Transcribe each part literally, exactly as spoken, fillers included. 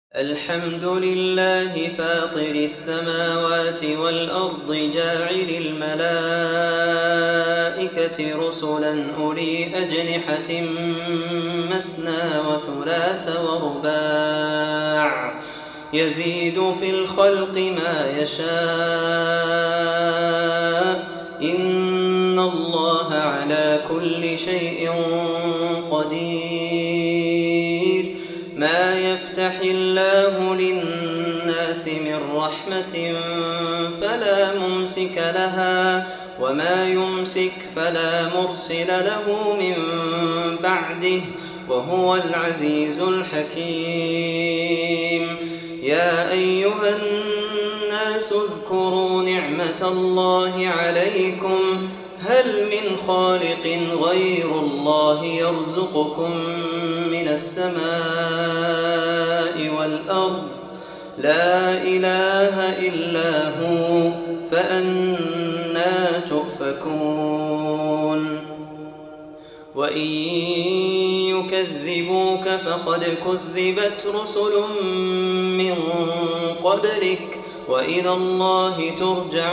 الحمد لله فاطر السماوات والأرض جاعل الملائكة رسلا أولي أجنحة مثنى وثلاث ورباع يزيد في الخلق ما يشاء إن الله على كل شيء قدير. ما يفتح الله للناس من رحمة فلا ممسك لها وما يمسك فلا مرسل له من بعده وهو العزيز الحكيم. يا أيها الناس اذكروا نعمة الله عليكم هل من خالق غير الله يرزقكم من السماء والأرض لا إله إلا هو فأنى تؤفكون. وإن يكذبوك فقد كذبت رسل من قبلك وإلى الله ترجع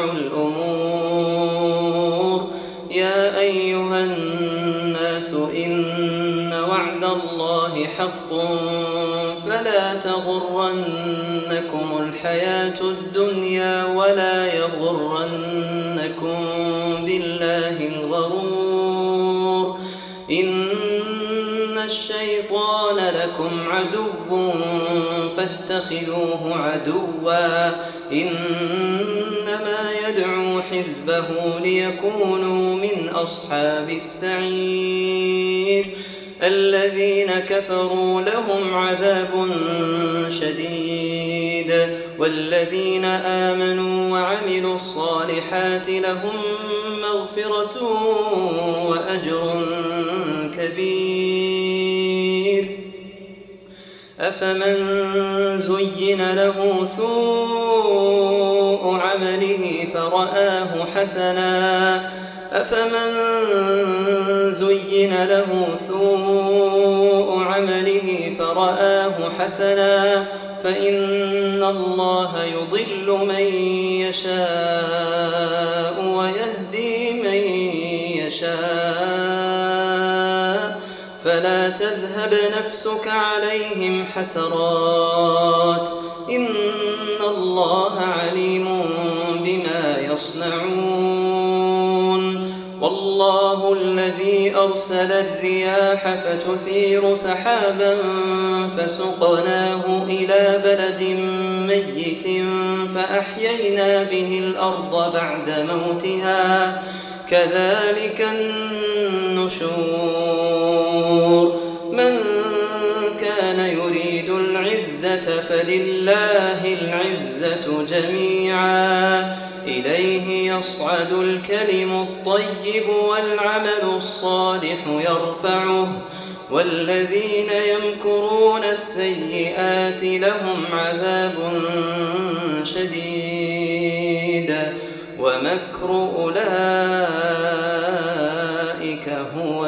الأمور. يا أيها الناس إن وعد الله حق فلا تغرنكم الحياة الدنيا ولا يغرنكم بالله الغرور. إن الشيطان لكم عدو فاتخذوه عدوا إنما يدعو حزبه ليكونوا من أصحاب السعير. الذين كفروا لهم عذاب شديد والذين آمنوا وعملوا الصالحات لهم مغفرة وأجر كبير. أفمن زين له سوء عمله فرآه حسنا أفمن زين له سوء عمله فرآه حسنا فإن الله يضل من يشاء ويهدي من يشاء فلا تذهب نفسك عليهم حسرات إن الله عليم بما يصنعون. والله الذي أرسل الرياح فتثير سحابا فسقناه إلى بلد ميت فأحيينا به الأرض بعد موتها كذلك النشور. من كان يريد العزة فلله العزة جميعا إليه يصعد الكلم الطيب والعمل الصالح يرفعه والذين يمكرون السيئات لهم عذاب شديد ومكر أولئك هو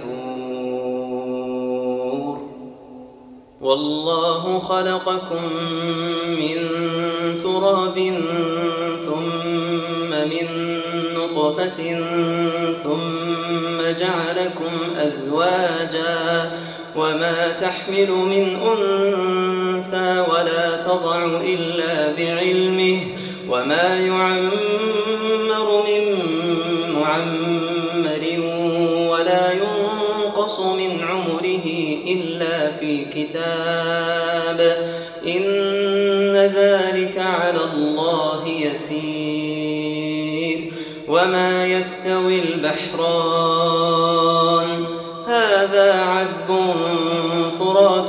يبور. والله خلقكم من تراب ثم من نطفة ثم جعلكم أزواجا وما تحمل من أنثى ولا تضع إلا بعلمه وما يعمر من معمر ولا ينقص من عمره إلا في كتاب إن ذلك على الله يسير. وما يستوي البحران هذا عذب فرات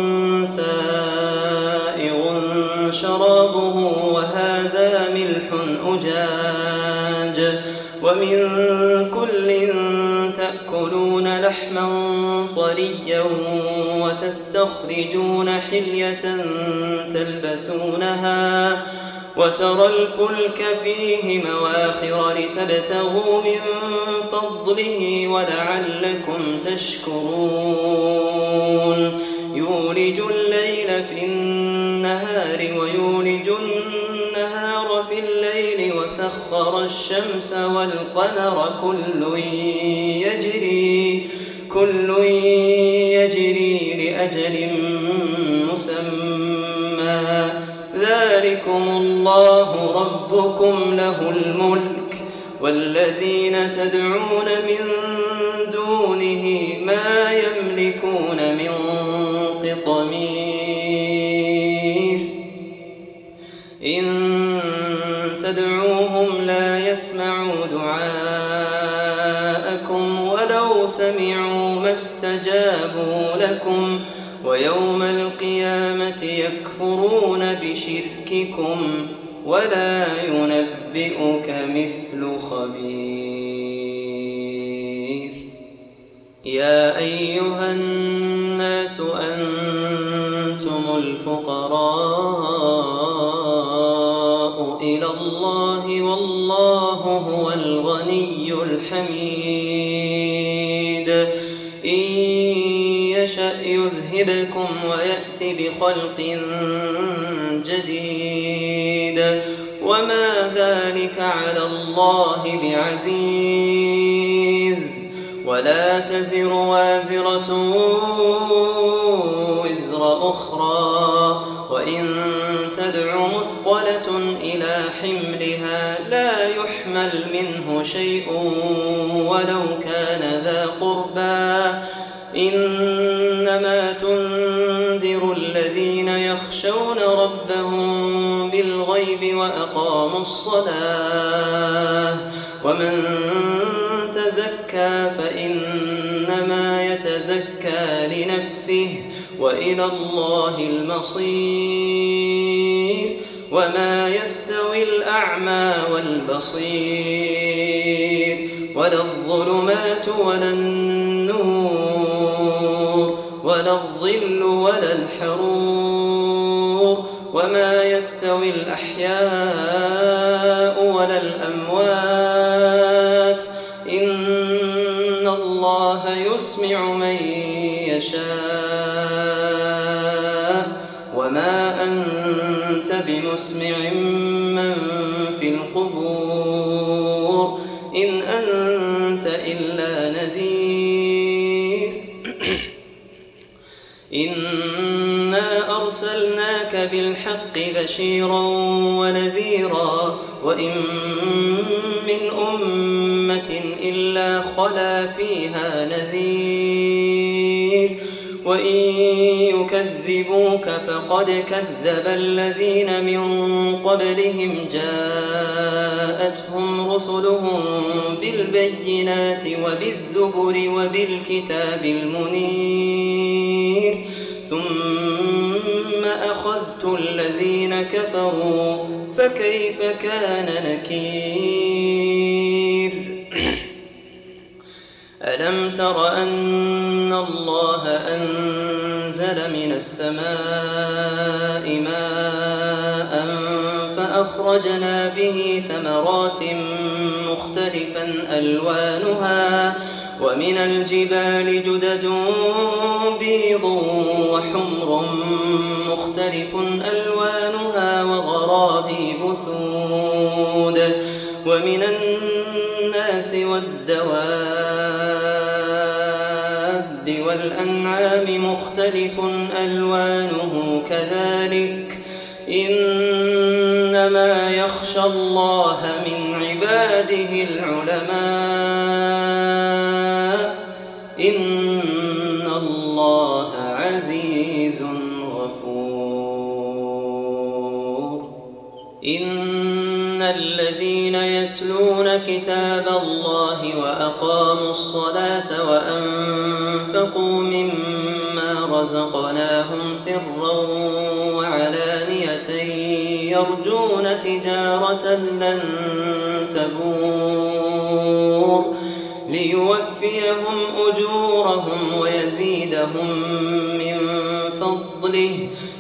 سائغ شرابه وهذا ملح أجاج ومن كل تأكلون لحما طريا وتستخرجون حلية تلبسونها وترى الفلك فيه مواخر لتبتغوا من فضله ولعلكم تشكرون. يولج الليل في النهار النهار ويولج النهار في الليل وسخر الشمس والقمر كل يجري كل يجري لأجل مسمى ذلكم الله ربكم له الملك والذين تدعون من دونه ما يملكون من قطمير إن تدعوهم لا يسمعوا دعاءكم ولو سمعوا ما استجابوا لكم ويوم القيامة يكفرون بشرككم ولا ينبئك مثل خبير يا أيها الناس أنتم الفقراء إلى الله والله هو الغني الحميد إن يشأ يذهبكم ويأت بخلق جديد وما ذلك على الله بعزيز ولا تزر وازرة وزر أخرى وإن تدع مثقلة إلى حملها لا يحمل منه شيء ولو كان ذا قربى إنما تنذر الذين يخشون ربهم بالغيب وأقاموا الصلاة ومن تزكى فإنما يتزكى لنفسه وإلى الله المصير وما يستوي الأعمى والبصير ولا الظلمات ولا النور ولا الظل ولا الحرور وما يستوي الأحياء ولا الأموات إن الله يسمع من يشاء وما أنت بمسمع من في القبور إن أنت إلا نذير إنا أرسلناك بالحق بشيرا ونذيرا وإن من أمة إلا خلا فيها نذير وإن يكذبوك فقد كذب الذين من قبلهم جاءتهم رسلهم بالبينات وبالزبر وبالكتاب المنير ثم أخذت الذين كفروا فكيف كان نكير ألم تر أن الله أنزل من السماء ماء فأخرجنا به ثمرات مختلفا ألوانها ومن الجبال جدد بيض وحمر مختلف ألوانها وغرابيب سود ومن الناس والدواب والأنعام مختلف ألوانه كذلك إنما يخشى الله من عباده العلماء إن الله عزيز غفور إن الذين يتلون كتاب الله وأقاموا الصلاة وأنفقوا مما رزقناهم سرا وعلانية يرجون تجارة لن تبور ليوفيهم أجورهم ويزيدهم من فضله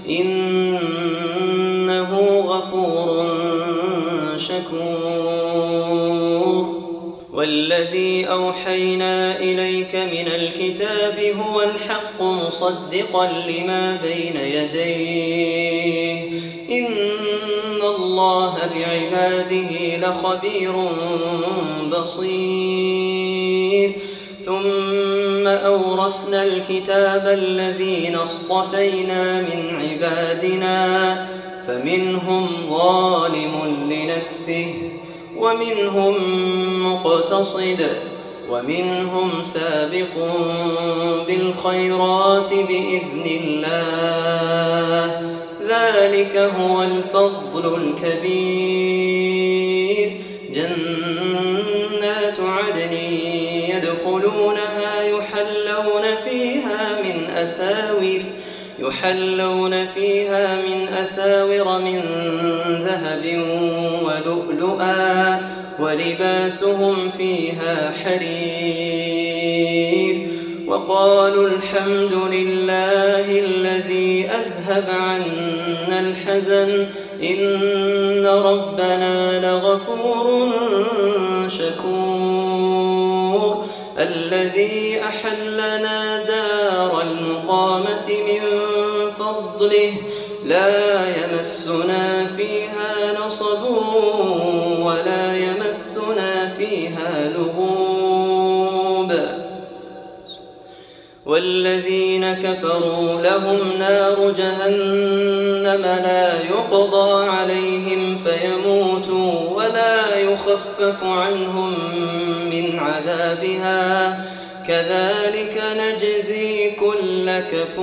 إنه غفور شكور والذي أوحينا إليك من الكتاب هو الحق مصدقا لما بين يديه الله بعباده لخبير بصير. ثم أورثنا الكتاب الذين اصطفينا من عبادنا فمنهم ظالم لنفسه ومنهم مقتصد ومنهم سابق بالخيرات بإذن الله، ذلك هو الفضل الكبير. جنات عدن يدخلونها يحلون فيها من أساور يحلون فيها من أساور من ذهب ولؤلؤا ولباسهم فيها حرير. وقالوا الحمد لله الذي أذهب عنا الحزن إن ربنا لغفور شكور. الذي أحلنا دار المقامة من فضله لا يمسنا فيها نصب ولا يمسنا فيها لغوب. والذين كفروا لهم نار جهنم لا يقضى عليهم فيموتوا ولا يخفف عنهم من عذابها كذلك نجزي كل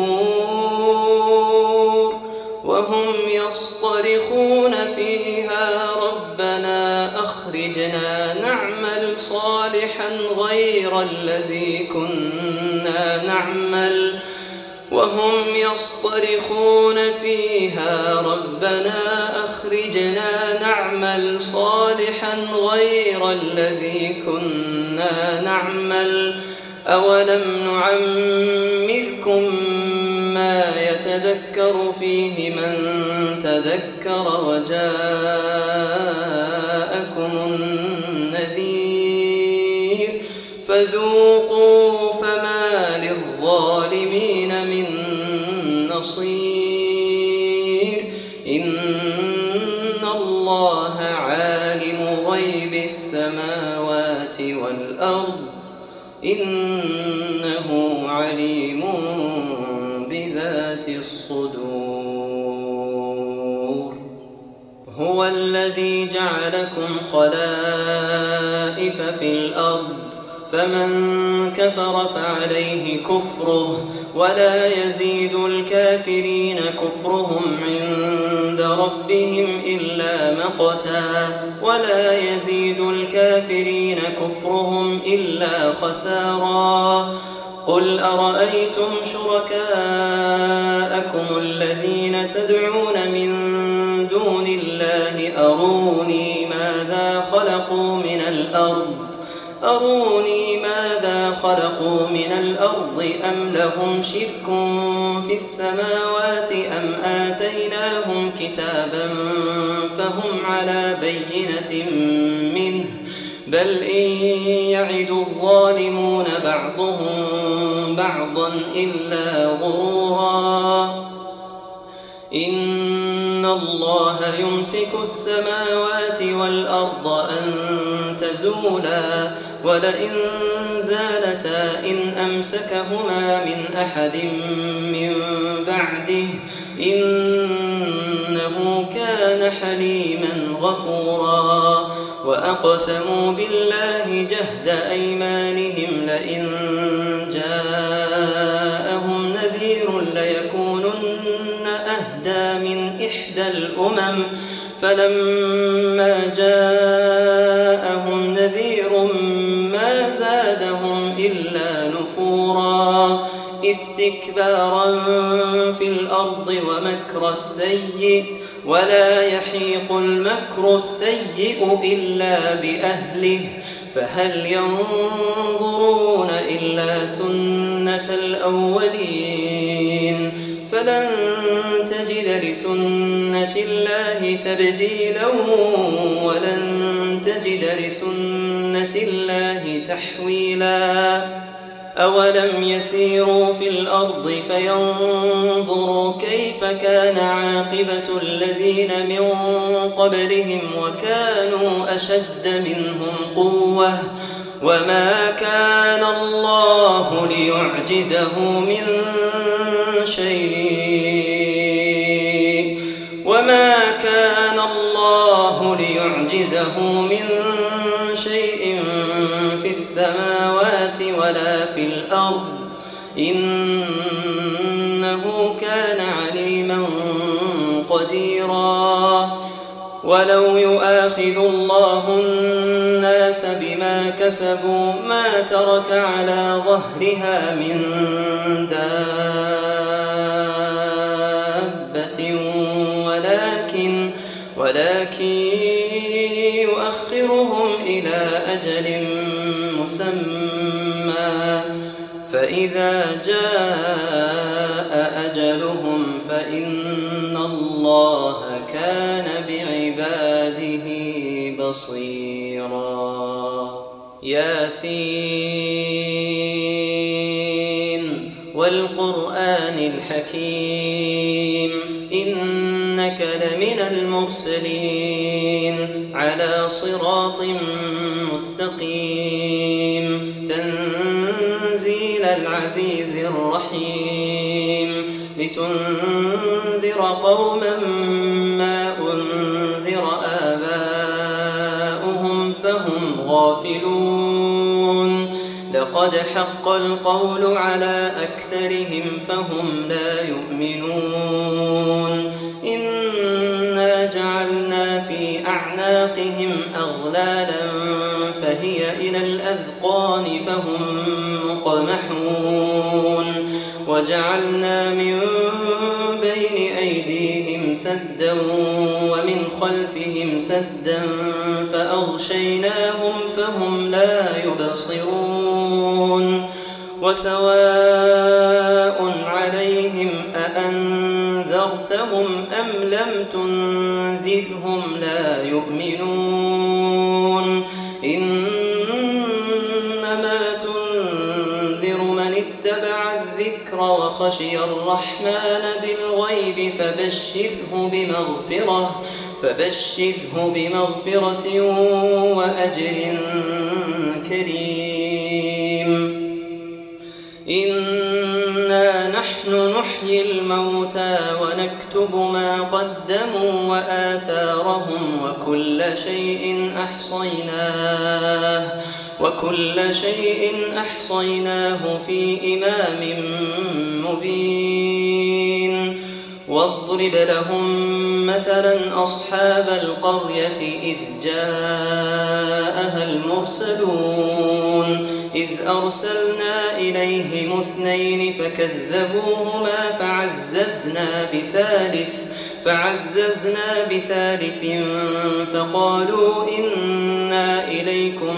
كفور. وهم يصطرخون فيها ربنا أخرجنا نعمل صالحا غير الذي كنا نعمل وهم يصطرخون فيها ربنا أخرجنا نعمل صالحا غير الذي كنا نعمل أولم نعمركم ما يتذكر فيه من تذكر وجاءكم النذير فذوقوا فما للظالمين من نصير. إن الله عالم غيب السماوات والأرض إنه عليم بذات الصدور. هو الذي جعلكم خلائف في الأرض فمن كفر فعليه كفره ولا يزيد الكافرين كفرهم عند ربهم إلا مقتا ولا يزيد الكافرين كفرهم إلا خسارا. قل أرأيتم شركاءكم الذين تدعون من دون الله أروني ماذا خلقوا من الأرض أروني ماذا خلقوا من الأرض أم لهم شرك في السماوات أم آتيناهم كتابا فهم على بينة منه بل إن يعد الظالمون بعضهم بعضا إلا غرورا. إن الله يمسك السماوات والأرض أن تزولا ولئن زالتا إن أمسكهما من أحد من بعده إنه كان حليما غفورا. وأقسموا بالله جهد أيمانهم لئن جاءهم نذير ليكونن أهدى من إحدى الأمم فلما جاءهم نذير ما زادهم إلا نفورا استكبارا في الأرض ومكر السيء ولا يحيق المكر السيء إلا بأهله فهل ينظرون إلا سنة الأولين فلن تجد لسنة الله تبديلا ولن تجد لسنة الله تحويلا. أولم يسيروا في الأرض فينظروا كيف كان عاقبة الذين من قبلهم وكانوا أشد منهم قوة وما كان الله ليعجزه من شيء وما كان الله ليعجزه من شيء في السماوات ولا في الأرض إنه كان عليما قديرا. ولو يؤاخذ الله الناس بما كسبوا ما ترك على ظهرها من دابة ولكن ولكن يؤخرهم إلى أجل مسمى فإذا جاء أجلهم فإن الله كان بعباده بصيرا. ياسين والقرآن الحكيم إنك لمن المرسلين على صراط مستقيم تنزيل العزيز الرحيم لتنذر قوما ما أنذر آباؤهم فهم غافلون لقد حق القول على أكثرهم فهم لا يؤمنون إنا جعلنا في أعناقهم أغلالا فهي إلى الأذقان فهم مقمحون وجعلنا من بين أيديهم سدا ومن خلفهم سدا فأغشيناهم فهم لا يبصرون وسواء عليهم أأنذرتهم أم لم تنذرهم لا يؤمنون إنما تنذر من اتبع الذكر وخشي الرحمن بالغيب فبشره بمغفرة فبشره بمغفرة وأجر كريم. إنا نحن نحيي الموتى ونكتب ما قدموا وآثارهم وكل شيء أحصيناه وكل شيء أحصيناه في إمام مبين. واضرب لهم مثلا أصحاب القرية إذ جاءها المرسلون إذ أرسلنا إليهم اثنين فكذبوهما فعززنا بثالث فعززنا بثالث فقالوا إنا إليكم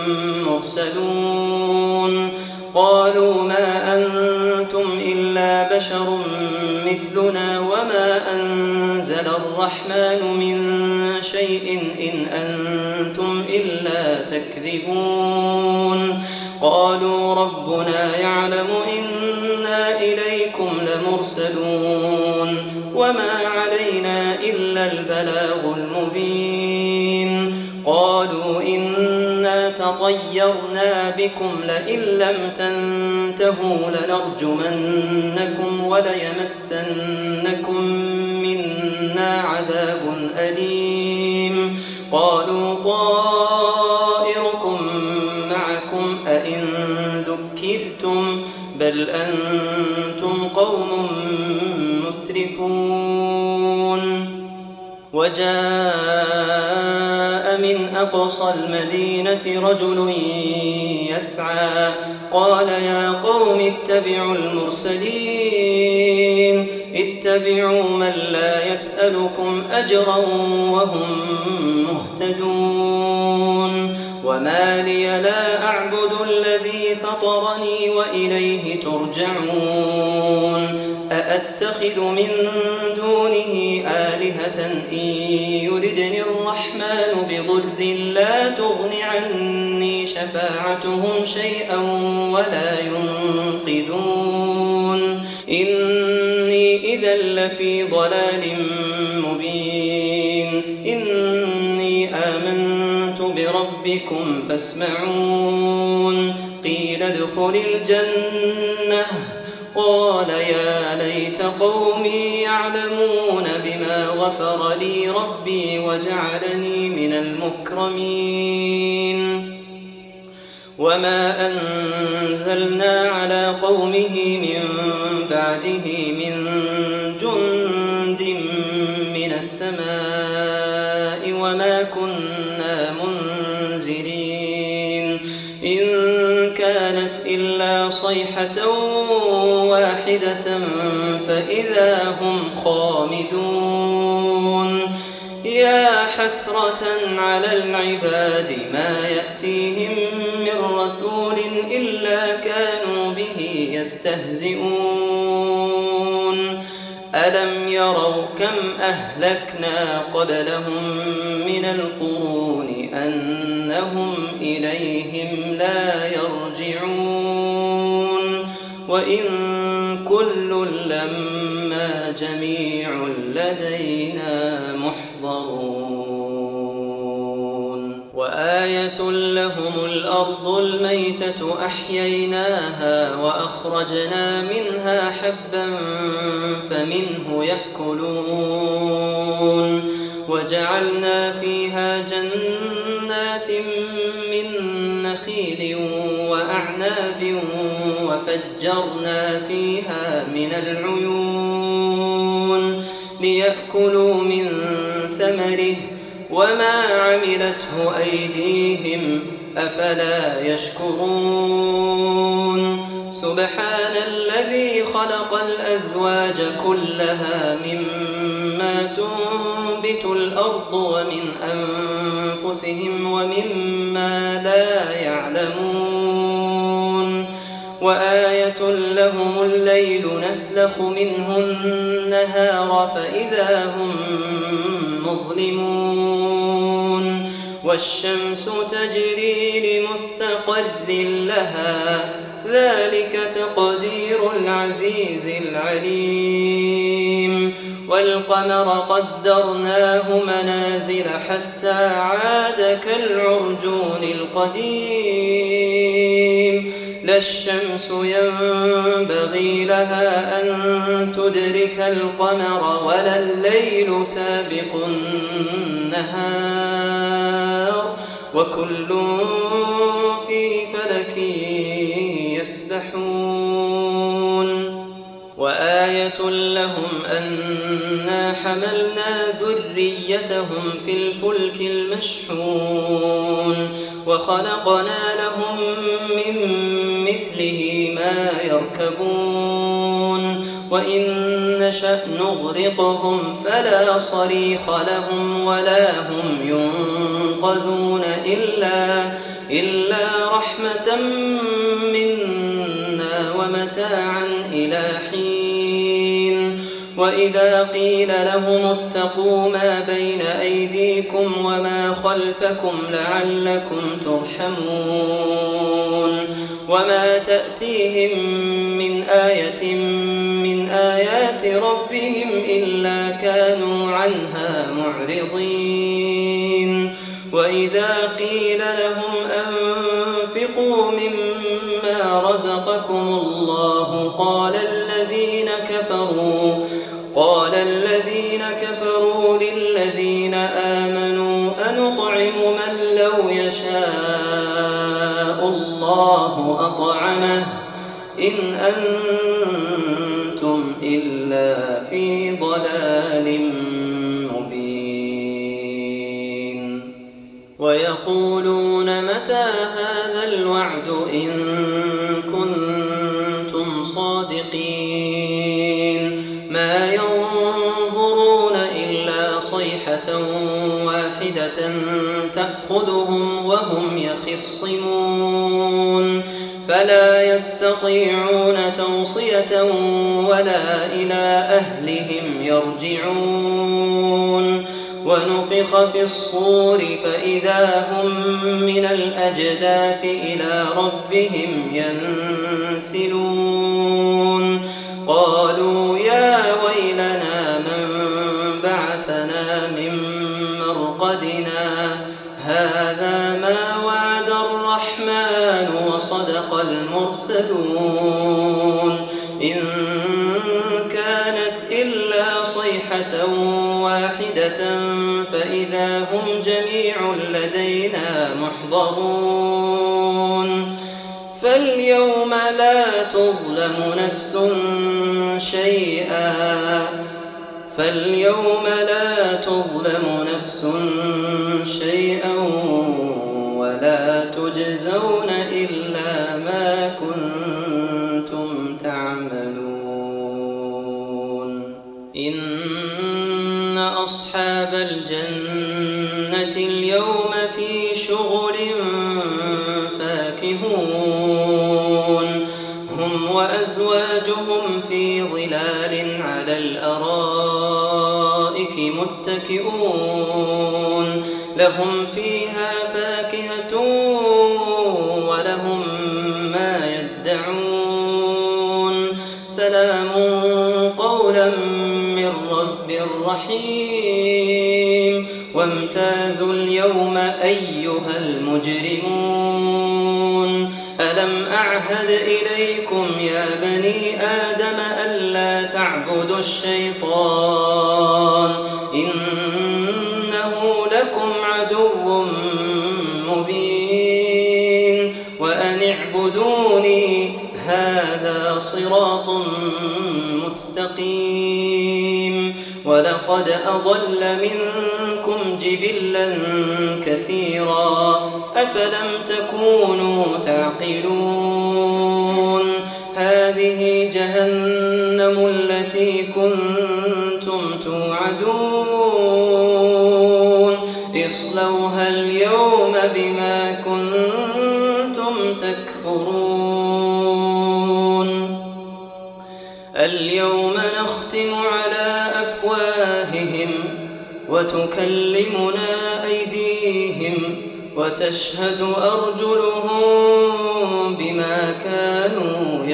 مرسلون قالوا ما أنتم إلا بشر مثلنا وما أنزل الرحمن من شيء إن أنتم إلا تكذبون قالوا ربنا يعلم إنا إليكم لمرسلون وما علينا إلا البلاغ المبين. قالوا إنا تطيرنا بكم لئن لم تنتهوا لنرجمنكم وليمسنكم منا عذاب أليم. قالوا طائركم معكم أئن ذكرتم بل أنتم قوم مسرفون. وجاء من أقصى المدينة رجل يسعى قال يا قوم اتبعوا المرسلين اتبعوا من لا يسألكم أجرا وهم مهتدون. وما لي لا أعبد الذي فطرني وإليه ترجعون. أأتخذ من دونه آلهة إن يردني الرحمن بضر لا تغن عني شفاعتهم شيئا ولا ينصرون يوقظون إني إذا لفي ضلال مبين إني آمنت بربكم فاسمعون قيل ادخل الجنة قال يا ليت قومي يعلمون بما غفر لي ربي وجعلني من المكرمين وما أنزلنا على قومه من بعده من جند من السماء وما كنا منزلين إن كانت إلا صيحة واحدة فإذا هم خامدون يا حسرة على العباد ما يأتيهم من رسول إلا كانوا به يستهزئون ألم يروا كم أهلكنا قبلهم من القرون أنهم إليهم لا يرجعون وإن كل لما جميع لدينا محضرون وآية لهم الأرض الميتة أحييناها وأخرجنا منها حبا فمنه يأكلون وجعلنا فيها جنات من نخيل وأعناب وفجرنا فيها من العيون ليأكلوا من ثمره وما عملته أيديهم أفلا يشكرون سبحان الذي خلق الأزواج كلها مما تنبت الأرض ومن أنفسهم ومما لا يعلمون وآية لهم الليل نسلخ منه النهار فإذا هم مظلمون والشمس تجري لمستقر لها ذلك تقدير العزيز العليم والقمر قدرناه منازل حتى عاد كالعرجون القديم لا الشمس ينبغي لها أن تدرك القمر ولا الليل سابق النهار وكل في فلك يسبحون وآية لهم أنا حملنا ذريتهم في الفلك المشحون وخلقنا لهم من مثله ما يركبون وإن نشأ نغرقهم فلا صريخ لهم ولا هم ينقذون إلا, إلا رحمة منا ومتاعا إلى حين وإذا قيل لهم اتقوا ما بين أيديكم وما خلفكم لعلكم ترحمون وما تأتيهم من آية من آيات ربهم إلا كانوا عنها معرضين وإذا قيل لهم أنفقوا مما رزقكم الله قال الذين كفروا قال الذين كفروا للذين آمنوا أنطعم من لو يشاء الله أطعمه إن أنتم إلا في ضلال مبين ويقولون متى هذا الوعد إن كنتم صادقين ما ينظرون إلا صيحة واحدة تأخذهم وهم يخصمون فلا يستطيعون توصية ولا إلى أهلهم يرجعون ونفخ في الصور فإذا هم من الأجداث إلى ربهم ينسلون قالوا يا ويلنا من بعثنا من مرقدنا هذا ما وعد الرحمن وصدق المرسلون إن كانت إلا صيحة واحدة فإذا هم جميع لدينا محضرون فاليوم لا تظلم نفس شيئا فاليوم لا تظلم نفس شيئا ولا تجزون إلا ما كنتم تعملون إن أصحاب الجنة اليوم في شغل فاكهون هم وأزواجهم في ظلال على الأرائك متكئون لهم فيها فاكهة ولهم ما يدعون سلام قولا من رب رحيم وامتازوا اليوم أيها المجرمون ألم أعهد إليكم يا بني آدم ألا تعبدوا الشيطان إنه لكم عدو مبين وأن اعبدوني هذا صراط مستقيم ولقد أضل منكم جبلا كثيرا أفلم تكونوا تعقلون هذه جهنم التي كنتم توعدون اصلوها اليوم بما كنتم تكفرون اليوم نختم على أفواههم وتكلمنا أيديهم وتشهد أرجلهم بما كانوا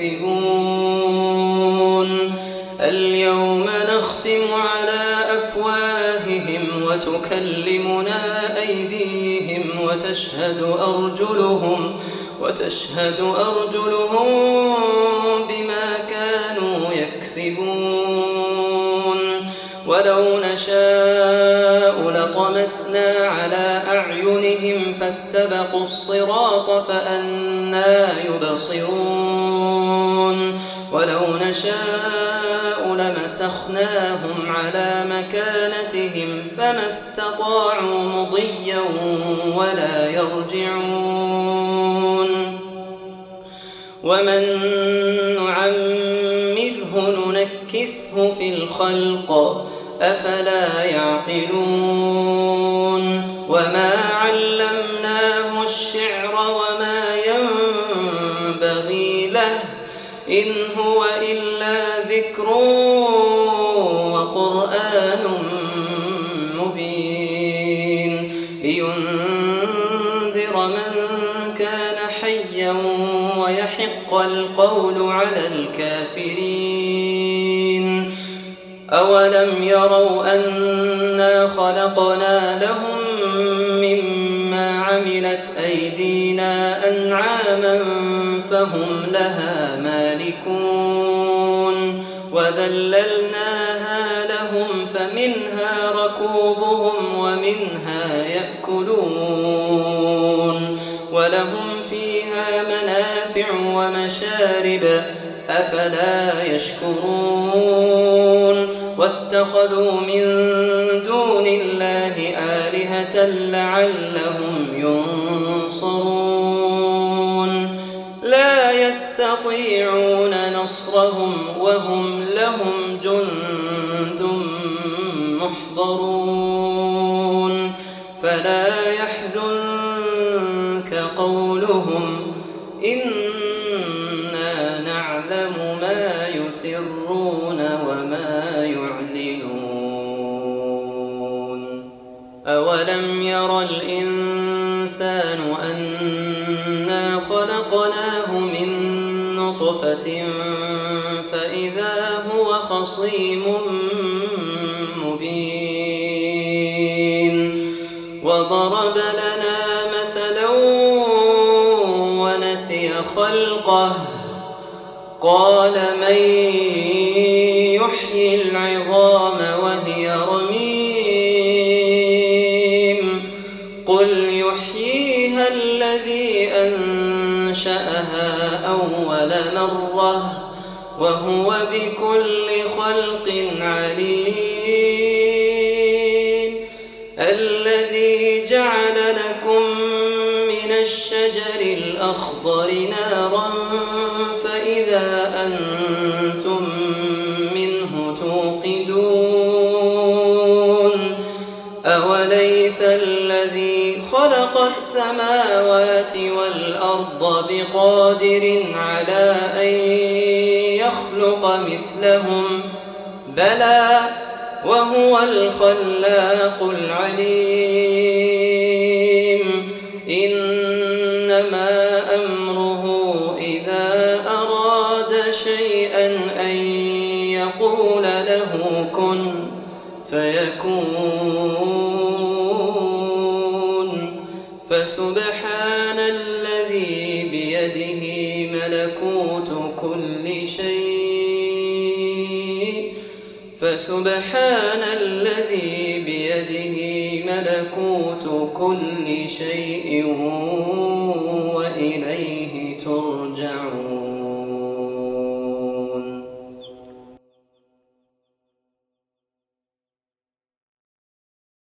يكسبون اليوم نختم على أفواههم وتكلمنا أيديهم وتشهد أرجلهم وتشهد أرجلهم بما كانوا يكسبون ولو نشاء لطمسنا على أعينهم فاستبقوا الصراط فأنى يبصرون ولو نشاء لمسخناهم على مكانتهم فما استطاعوا مضيا ولا يرجعون ومن نعمره ننكسه في الخلق أفلا يعقلون وما علمناه الشعر وما ينبغي له إن هو إلا ذكر وقرآن مبين لينذر من كان حيا ويحق القول على الكافرين أولم يروا أنا خلقنا لهم مما عملت أيدينا أنعاما فهم لها مالكون وذللناها لهم فمنها ركوبهم ومنها يأكلون ولهم فيها منافع ومشارب أفلا يشكرون واتخذوا من دون الله آلهة لعلهم ينصرون لا يستطيعون نصرهم وهم لهم جند محضرون فلا يحزنك قولهم إنا نعلم ما يسرون وما يعلنون أولم ير الإنسان أنا خلقناه من نطفة فإذا هو خصيم مبين وضرب لنا مثلا ونسي خلقه قال من يحيي العظام وهي رميم قل يحييها الذي أنشأها أول مرة وهو بكل خلق عليم الذي جعل لكم من الشجر الأخضر نارا فإذا أنتم منه توقدون أوليس الذي خلق السماوات والأرض بقادر على أن يخلق مثلهم بلى وهو الخلاق العليم إنما أمره إذا أراد شيئا أن يقول له كن فيكون فسبحان الذي بيده ملكوت كل شيء فسبحان الذي بيده ملكوت كل شيء